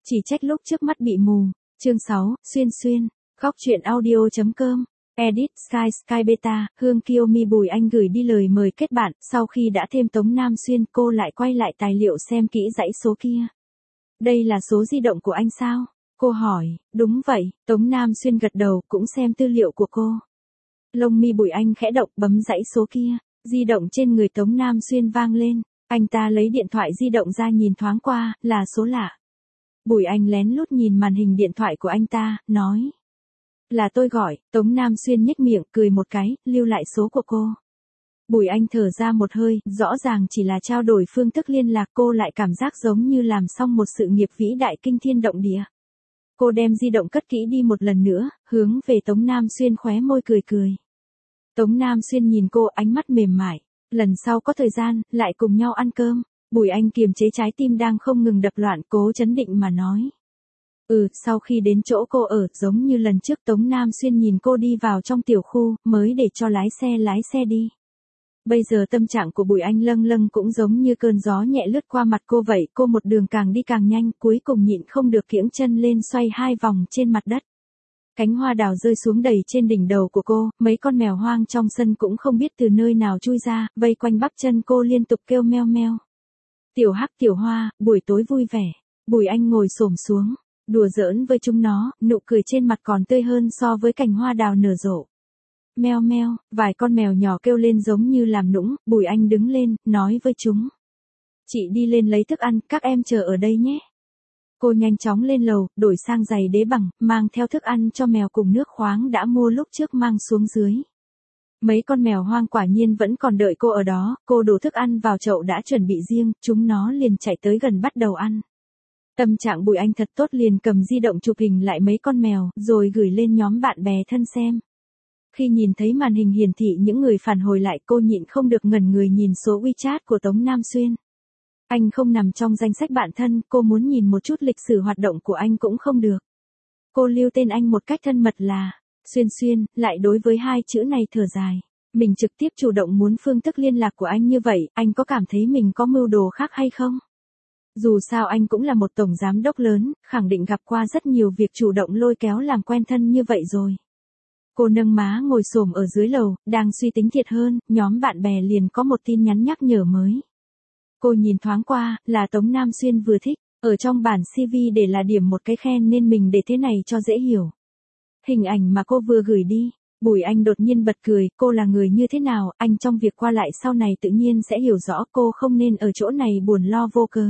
Chỉ trách lúc trước mắt bị mù. Chương 6, xuyên xuyên. Góc truyện audio.com. Edit Sky Beta, Hương Kiyomi Bùi Anh gửi đi lời mời kết bạn, sau khi đã thêm Tống Nam Xuyên cô lại quay lại tài liệu xem kỹ dãy số kia. Đây là số di động của anh sao? Cô hỏi, đúng vậy, Tống Nam Xuyên gật đầu cũng xem tư liệu của cô. Lông mi Bùi Anh khẽ động bấm dãy số kia, di động trên người Tống Nam Xuyên vang lên, anh ta lấy điện thoại di động ra nhìn thoáng qua, là số lạ. Bùi Anh lén lút nhìn màn hình điện thoại của anh ta, nói. Là tôi gọi, Tống Nam Xuyên nhếch miệng, cười một cái, lưu lại số của cô. Bùi Anh thở ra một hơi, rõ ràng chỉ là trao đổi phương thức liên lạc cô lại cảm giác giống như làm xong một sự nghiệp vĩ đại kinh thiên động địa. Cô đem di động cất kỹ đi một lần nữa, hướng về Tống Nam Xuyên khóe môi cười cười. Tống Nam Xuyên nhìn cô ánh mắt mềm mại, lần sau có thời gian, lại cùng nhau ăn cơm. Bùi Anh kiềm chế trái tim đang không ngừng đập loạn cố chấn định mà nói. Sau khi đến chỗ cô ở, giống như lần trước Tống Nam Xuyên nhìn cô đi vào trong tiểu khu, mới để cho lái xe đi. Bây giờ tâm trạng của Bùi Anh lâng lâng cũng giống như cơn gió nhẹ lướt qua mặt cô vậy, cô một đường càng đi càng nhanh, cuối cùng nhịn không được kiễng chân lên xoay 2 vòng trên mặt đất. Cánh hoa đào rơi xuống đầy trên đỉnh đầu của cô, mấy con mèo hoang trong sân cũng không biết từ nơi nào chui ra, vây quanh bắp chân cô liên tục kêu meo meo. Tiểu Hắc Tiểu Hoa, buổi tối vui vẻ. Bùi Anh ngồi xổm xuống, đùa giỡn với chúng nó, nụ cười trên mặt còn tươi hơn so với cành hoa đào nở rộ. Meo meo, vài con mèo nhỏ kêu lên giống như làm nũng, Bùi Anh đứng lên, nói với chúng. Chị đi lên lấy thức ăn, các em chờ ở đây nhé. Cô nhanh chóng lên lầu, đổi sang giày đế bằng, mang theo thức ăn cho mèo cùng nước khoáng đã mua lúc trước mang xuống dưới. Mấy con mèo hoang quả nhiên vẫn còn đợi cô ở đó, cô đổ thức ăn vào chậu đã chuẩn bị riêng, chúng nó liền chạy tới gần bắt đầu ăn. Tâm trạng Bùi Anh thật tốt liền cầm di động chụp hình lại mấy con mèo, rồi gửi lên nhóm bạn bè thân xem. Khi nhìn thấy màn hình hiển thị những người phản hồi lại cô nhịn không được ngẩn người nhìn số WeChat của Tống Nam Xuyên. Anh không nằm trong danh sách bạn thân, cô muốn nhìn một chút lịch sử hoạt động của anh cũng không được. Cô lưu tên anh một cách thân mật là Xuyên Xuyên, lại đối với 2 chữ này thở dài. Mình trực tiếp chủ động muốn phương thức liên lạc của anh như vậy, anh có cảm thấy mình có mưu đồ khác hay không? Dù sao anh cũng là một tổng giám đốc lớn, khẳng định gặp qua rất nhiều việc chủ động lôi kéo làm quen thân như vậy rồi. Cô nâng má ngồi xổm ở dưới lầu, đang suy tính thiệt hơn, nhóm bạn bè liền có một tin nhắn nhắc nhở mới. Cô nhìn thoáng qua, là Tống Nam Xuyên vừa thích, ở trong bản CV để là điểm một cái khen nên mình để thế này cho dễ hiểu. Hình ảnh mà cô vừa gửi đi, Bùi Anh đột nhiên bật cười, cô là người như thế nào, anh trong việc qua lại sau này tự nhiên sẽ hiểu rõ, cô không nên ở chỗ này buồn lo vô cớ.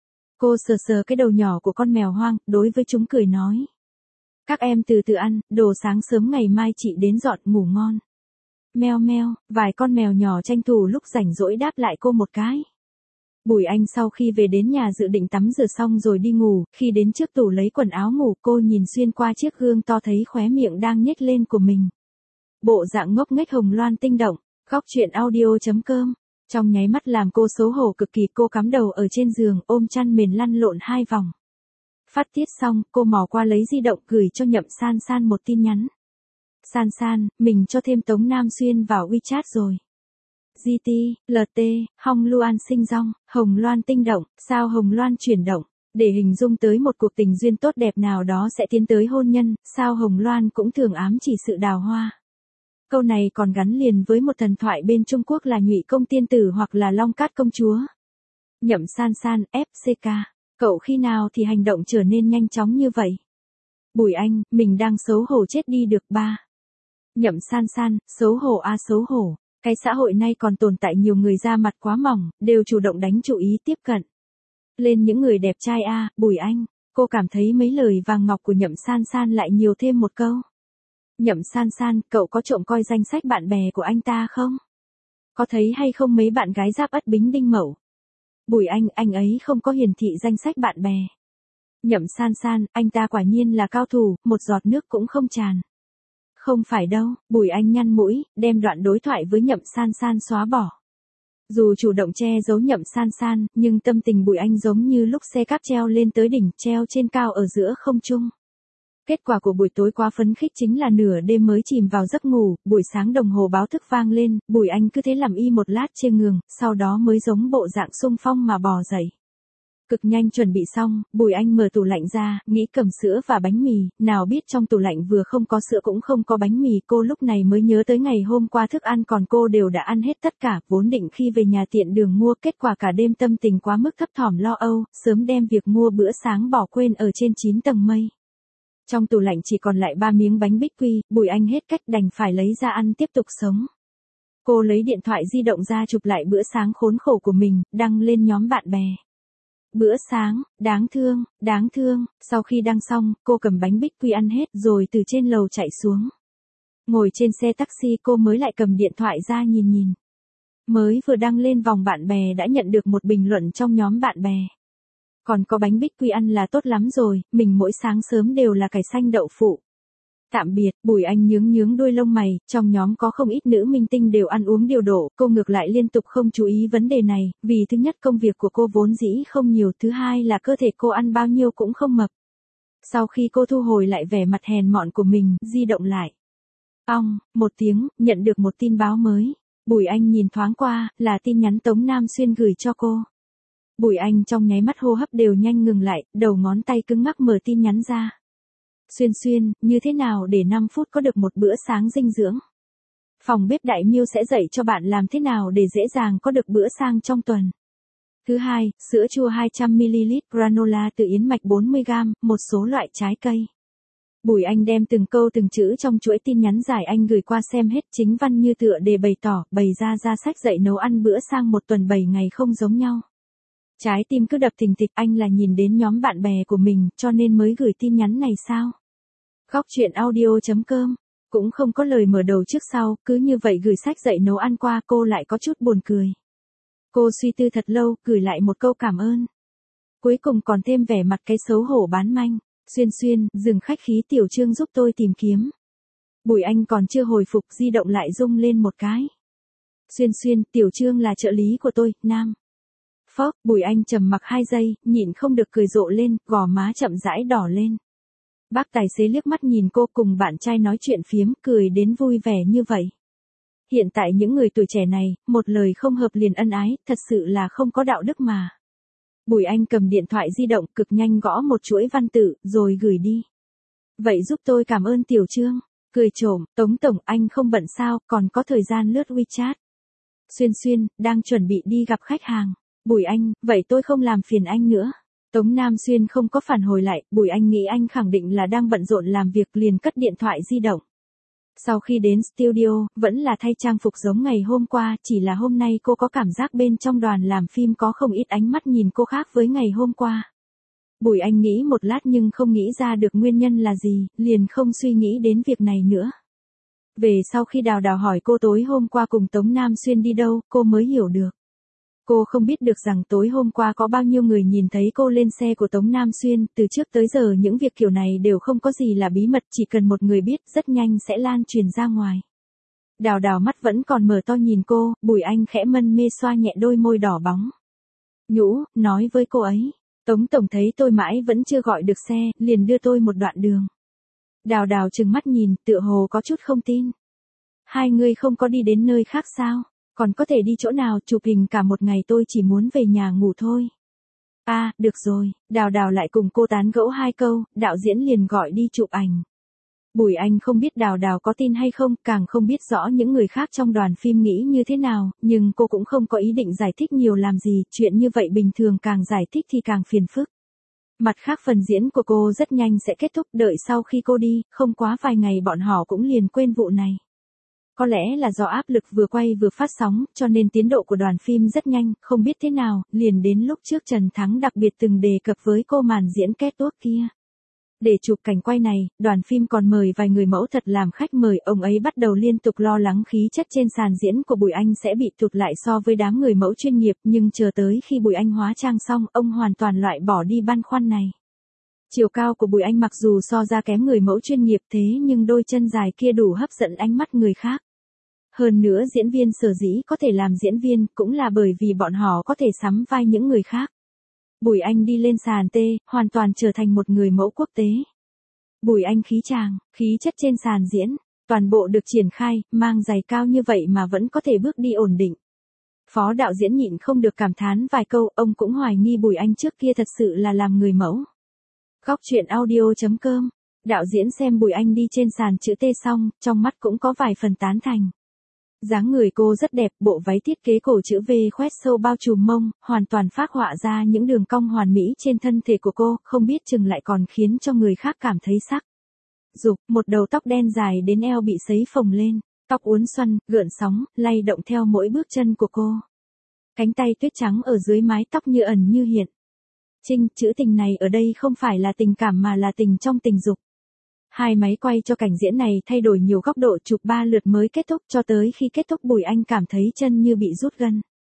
Cô sờ sờ cái đầu nhỏ của con mèo hoang, đối với chúng cười nói. Các em từ từ ăn, đồ sáng sớm ngày mai chị đến dọn, ngủ ngon. Meo meo, vài con mèo nhỏ tranh thủ lúc rảnh rỗi đáp lại cô một cái. Bùi Anh sau khi về đến nhà dự định tắm rửa xong rồi đi ngủ, khi đến trước tủ lấy quần áo ngủ cô nhìn xuyên qua chiếc gương to thấy khóe miệng đang nhếch lên của mình. Bộ dạng ngốc nghếch hồng loan tinh động, góc truyện audio.com. Trong nháy mắt làm cô xấu hổ cực kỳ, cô cắm đầu ở trên giường ôm chăn mền lăn lộn 2 vòng. Phát tiết xong, cô mò qua lấy di động gửi cho Nhậm San San một tin nhắn. San San, mình cho thêm Tống Nam Xuyên vào WeChat rồi. GT, LT, Hồng Loan sinh rong, hồng loan tinh động, sao hồng loan chuyển động, để hình dung tới một cuộc tình duyên tốt đẹp nào đó sẽ tiến tới hôn nhân, sao hồng loan cũng thường ám chỉ sự đào hoa. Câu này còn gắn liền với một thần thoại bên Trung Quốc là Nhụy Công Tiên Tử hoặc là Long Cát Công Chúa. Nhậm San San, FCK, cậu khi nào thì hành động trở nên nhanh chóng như vậy? Bùi Anh, mình đang xấu hổ chết đi được ba. Nhậm San San, xấu hổ à xấu hổ. Cái xã hội nay còn tồn tại nhiều người da mặt quá mỏng, đều chủ động đánh chú ý tiếp cận. Lên những người đẹp trai a, Bùi Anh, cô cảm thấy mấy lời vàng ngọc của Nhậm San San lại nhiều thêm một câu. Nhậm San San, cậu có trộm coi danh sách bạn bè của anh ta không? Có thấy hay không mấy bạn gái Giáp Ất Bính Đinh Mậu? Bùi anh ấy không có hiển thị danh sách bạn bè. Nhậm San San, anh ta quả nhiên là cao thủ, một giọt nước cũng không tràn. Không phải đâu, Bùi Anh nhăn mũi, đem đoạn đối thoại với Nhậm San San xóa bỏ. Dù chủ động che giấu Nhậm San San, nhưng tâm tình Bùi Anh giống như lúc xe cáp treo lên tới đỉnh, treo trên cao ở giữa không trung. Kết quả của buổi tối quá phấn khích chính là nửa đêm mới chìm vào giấc ngủ, buổi sáng đồng hồ báo thức vang lên, Bùi Anh cứ thế làm y một lát chê ngường, sau đó mới giống bộ dạng xung phong mà bò dậy. Cực nhanh chuẩn bị xong, Bùi Anh mở tủ lạnh ra, nghĩ cầm sữa và bánh mì, nào biết trong tủ lạnh vừa không có sữa cũng không có bánh mì, cô lúc này mới nhớ tới ngày hôm qua thức ăn còn cô đều đã ăn hết tất cả, vốn định khi về nhà tiện đường mua, kết quả cả đêm tâm tình quá mức thấp thỏm lo âu, sớm đem việc mua bữa sáng bỏ quên ở trên 9 tầng mây. Trong tủ lạnh chỉ còn lại 3 miếng bánh bích quy, Bùi Anh hết cách đành phải lấy ra ăn tiếp tục sống. Cô lấy điện thoại di động ra chụp lại bữa sáng khốn khổ của mình, đăng lên nhóm bạn bè. Bữa sáng, đáng thương, sau khi đăng xong, cô cầm bánh bích quy ăn hết rồi từ trên lầu chạy xuống. Ngồi trên xe taxi cô mới lại cầm điện thoại ra nhìn. Mới vừa đăng lên vòng bạn bè đã nhận được một bình luận trong nhóm bạn bè. Còn có bánh bích quy ăn là tốt lắm rồi, mình mỗi sáng sớm đều là cải xanh đậu phụ. Tạm biệt, Bùi Anh nhướng đôi lông mày, trong nhóm có không ít nữ minh tinh đều ăn uống điều độ, cô ngược lại liên tục không chú ý vấn đề này, vì thứ nhất công việc của cô vốn dĩ không nhiều, thứ hai là cơ thể cô ăn bao nhiêu cũng không mập. Sau khi cô thu hồi lại vẻ mặt hèn mọn của mình, di động lại. Một tiếng, nhận được một tin báo mới. Bùi Anh nhìn thoáng qua, là tin nhắn Tống Nam Xuyên gửi cho cô. Bùi Anh trong nháy mắt hô hấp đều nhanh ngừng lại, đầu ngón tay cứng ngắc mở tin nhắn ra. Xuyên, như thế nào để 5 phút có được một bữa sáng dinh dưỡng? Phòng bếp Đại Miêu sẽ dạy cho bạn làm thế nào để dễ dàng có được bữa sáng trong tuần. Thứ hai, sữa chua 200ml, granola từ yến mạch 40g, một số loại trái cây. Bùi Anh đem từng câu từng chữ trong chuỗi tin nhắn dài anh gửi qua xem hết, chính văn như tựa để bày tỏ, bày ra sách dạy nấu ăn bữa sáng một tuần 7 ngày không giống nhau. Trái tim cứ đập thình thịch, anh là nhìn đến nhóm bạn bè của mình, cho nên mới gửi tin nhắn này sao? Góc chuyện audio.com, cũng không có lời mở đầu trước sau, cứ như vậy gửi sách dạy nấu ăn qua, cô lại có chút buồn cười. Cô suy tư thật lâu, gửi lại một câu cảm ơn. Cuối cùng còn thêm vẻ mặt cái xấu hổ bán manh. Xuyên, dừng khách khí, Tiểu Trương giúp tôi tìm kiếm. Bùi Anh còn chưa hồi phục, di động lại rung lên một cái. Xuyên, Tiểu Trương là trợ lý của tôi, nam. Phốc, Bùi Anh trầm mặc 2 giây, nhịn không được cười rộ lên, gò má chậm rãi đỏ lên. Bác tài xế liếc mắt nhìn cô cùng bạn trai nói chuyện phiếm, cười đến vui vẻ như vậy. Hiện tại những người tuổi trẻ này, một lời không hợp liền ân ái, thật sự là không có đạo đức mà. Bùi Anh cầm điện thoại di động cực nhanh gõ một chuỗi văn tự, rồi gửi đi. Vậy giúp tôi cảm ơn Tiểu Trương. Cười trộm, Tống Tổng, anh không bận sao, còn có thời gian lướt WeChat. Xuyên, đang chuẩn bị đi gặp khách hàng. Bùi Anh, vậy tôi không làm phiền anh nữa. Tống Nam Xuyên không có phản hồi lại, Bùi Anh nghĩ anh khẳng định là đang bận rộn làm việc, liền cất điện thoại di động. Sau khi đến studio, vẫn là thay trang phục giống ngày hôm qua, chỉ là hôm nay cô có cảm giác bên trong đoàn làm phim có không ít ánh mắt nhìn cô khác với ngày hôm qua. Bùi Anh nghĩ một lát nhưng không nghĩ ra được nguyên nhân là gì, liền không suy nghĩ đến việc này nữa. Về sau khi Đào hỏi cô tối hôm qua cùng Tống Nam Xuyên đi đâu, cô mới hiểu được. Cô không biết được rằng tối hôm qua có bao nhiêu người nhìn thấy cô lên xe của Tống Nam Xuyên, từ trước tới giờ những việc kiểu này đều không có gì là bí mật, chỉ cần một người biết, rất nhanh sẽ lan truyền ra ngoài. Đào mắt vẫn còn mở to nhìn cô, Bùi Anh khẽ mân mê xoa nhẹ đôi môi đỏ bóng. Nhũ, nói với cô ấy, Tống Tổng thấy tôi mãi vẫn chưa gọi được xe, liền đưa tôi một đoạn đường. Đào trừng mắt nhìn, tựa hồ có chút không tin. Hai người không có đi đến nơi khác sao? Còn có thể đi chỗ nào, chụp hình cả một ngày, tôi chỉ muốn về nhà ngủ thôi. Được rồi, Đào lại cùng cô tán gẫu 2 câu, đạo diễn liền gọi đi chụp ảnh. Bùi Anh không biết Đào có tin hay không, càng không biết rõ những người khác trong đoàn phim nghĩ như thế nào, nhưng cô cũng không có ý định giải thích nhiều làm gì, chuyện như vậy bình thường càng giải thích thì càng phiền phức. Mặt khác phần diễn của cô rất nhanh sẽ kết thúc, đợi sau khi cô đi, không quá vài ngày bọn họ cũng liền quên vụ này. Có lẽ là do áp lực vừa quay vừa phát sóng, cho nên tiến độ của đoàn phim rất nhanh, không biết thế nào, liền đến lúc trước Trần Thắng đặc biệt từng đề cập với cô màn diễn catwalk kia. Để chụp cảnh quay này, đoàn phim còn mời vài người mẫu thật làm khách mời, ông ấy bắt đầu liên tục lo lắng khí chất trên sàn diễn của Bùi Anh sẽ bị tụt lại so với đám người mẫu chuyên nghiệp, nhưng chờ tới khi Bùi Anh hóa trang xong, ông hoàn toàn loại bỏ đi băn khoăn này. Chiều cao của Bùi Anh mặc dù so ra kém người mẫu chuyên nghiệp thế nhưng đôi chân dài kia đủ hấp dẫn ánh mắt người khác. Hơn nữa diễn viên sở dĩ có thể làm diễn viên cũng là bởi vì bọn họ có thể sắm vai những người khác. Bùi Anh đi lên sàn T, hoàn toàn trở thành một người mẫu quốc tế. Bùi Anh khí chàng, khí chất trên sàn diễn, toàn bộ được triển khai, mang giày cao như vậy mà vẫn có thể bước đi ổn định. Phó đạo diễn nhịn không được cảm thán vài câu, ông cũng hoài nghi Bùi Anh trước kia thật sự là làm người mẫu. Góc truyện audio.com. Đạo diễn xem Bùi Anh đi trên sàn chữ T xong, trong mắt cũng có vài phần tán thành. Dáng người cô rất đẹp, bộ váy thiết kế cổ chữ V khoét sâu bao trùm mông, hoàn toàn phác họa ra những đường cong hoàn mỹ trên thân thể của cô, không biết chừng lại còn khiến cho người khác cảm thấy sắc. Dục, một đầu tóc đen dài đến eo bị sấy phồng lên, tóc uốn xoăn, gợn sóng, lay động theo mỗi bước chân của cô. Cánh tay tuyết trắng ở dưới mái tóc như ẩn như hiện. Trinh, chữ tình này ở đây không phải là tình cảm mà là tình trong tình dục. Hai máy quay cho cảnh diễn này thay đổi nhiều góc độ, chụp 3 lượt mới kết thúc, cho tới khi kết thúc Bùi Anh cảm thấy chân như bị rút gân.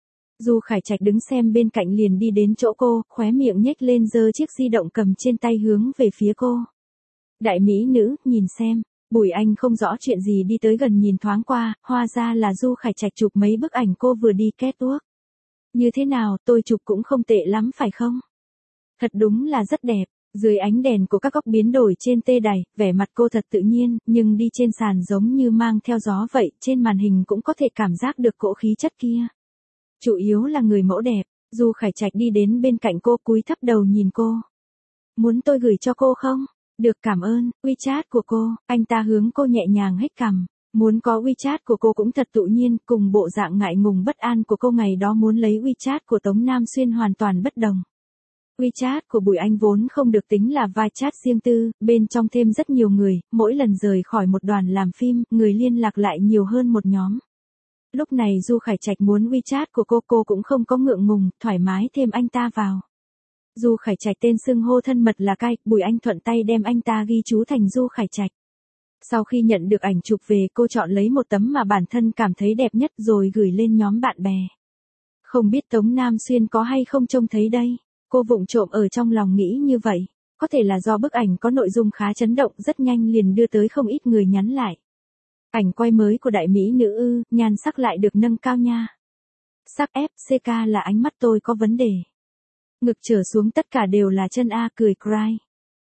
Du Khải Trạch đứng xem bên cạnh liền đi đến chỗ cô, khóe miệng nhếch lên giơ chiếc di động cầm trên tay hướng về phía cô. Đại mỹ nữ, nhìn xem. Bùi Anh không rõ chuyện gì đi tới gần nhìn thoáng qua, hóa ra là Du Khải Trạch chụp mấy bức ảnh cô vừa đi catwalk. Như thế nào, tôi chụp cũng không tệ lắm phải không? Thật đúng là rất đẹp. Dưới ánh đèn của các góc biến đổi trên tê đài, vẻ mặt cô thật tự nhiên, nhưng đi trên sàn giống như mang theo gió vậy, trên màn hình cũng có thể cảm giác được cỗ khí chất kia. Chủ yếu là người mẫu đẹp. Du Khải Trạch đi đến bên cạnh cô, cúi thấp đầu nhìn cô. Muốn tôi gửi cho cô không? Được, cảm ơn. WeChat của cô. Anh ta hướng cô nhẹ nhàng hếch cằm. Muốn có WeChat của cô cũng thật tự nhiên, cùng bộ dạng ngại ngùng bất an của cô ngày đó muốn lấy WeChat của Tống Nam Xuyên hoàn toàn bất đồng. WeChat của Bùi Anh vốn không được tính là vai chat riêng tư, bên trong thêm rất nhiều người, mỗi lần rời khỏi một đoàn làm phim, người liên lạc lại nhiều hơn một nhóm. Lúc này Du Khải Trạch muốn WeChat của cô cũng không có ngượng ngùng, thoải mái thêm anh ta vào. Du Khải Trạch tên xưng hô thân mật là Cai, Bùi Anh thuận tay đem anh ta ghi chú thành Du Khải Trạch. Sau khi nhận được ảnh chụp về, cô chọn lấy một tấm mà bản thân cảm thấy đẹp nhất rồi gửi lên nhóm bạn bè. Không biết Tống Nam Xuyên có hay không trông thấy đây. Cô vụng trộm ở trong lòng nghĩ như vậy. Có thể là do bức ảnh có nội dung khá chấn động, rất nhanh liền đưa tới không ít người nhắn lại. Ảnh quay mới của đại mỹ nữ ư, nhan sắc lại được nâng cao nha. Sắc FCK là ánh mắt tôi có vấn đề. Ngực trở xuống tất cả đều là chân A, cười cry.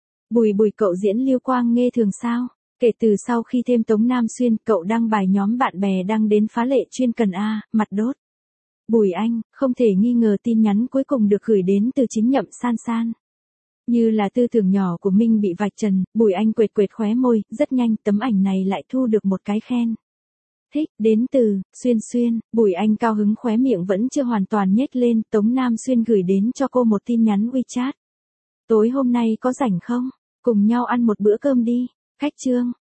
Bùi cậu diễn Liêu Quang nghe thường sao? Kể từ sau khi thêm Tống Nam Xuyên, cậu đăng bài nhóm bạn bè đăng đến phá lệ chuyên cần A, mặt đốt. Bùi Anh, không thể nghi ngờ tin nhắn cuối cùng được gửi đến từ chính Nhậm San San. Như là tư tưởng nhỏ của mình bị vạch trần, Bùi Anh quệt khóe môi, rất nhanh tấm ảnh này lại thu được một cái khen. Thích, đến từ, Xuyên, Bùi Anh cao hứng khóe miệng vẫn chưa hoàn toàn nhếch lên, Tống Nam Xuyên gửi đến cho cô một tin nhắn WeChat. Tối hôm nay có rảnh không? Cùng nhau ăn một bữa cơm đi, khách trương.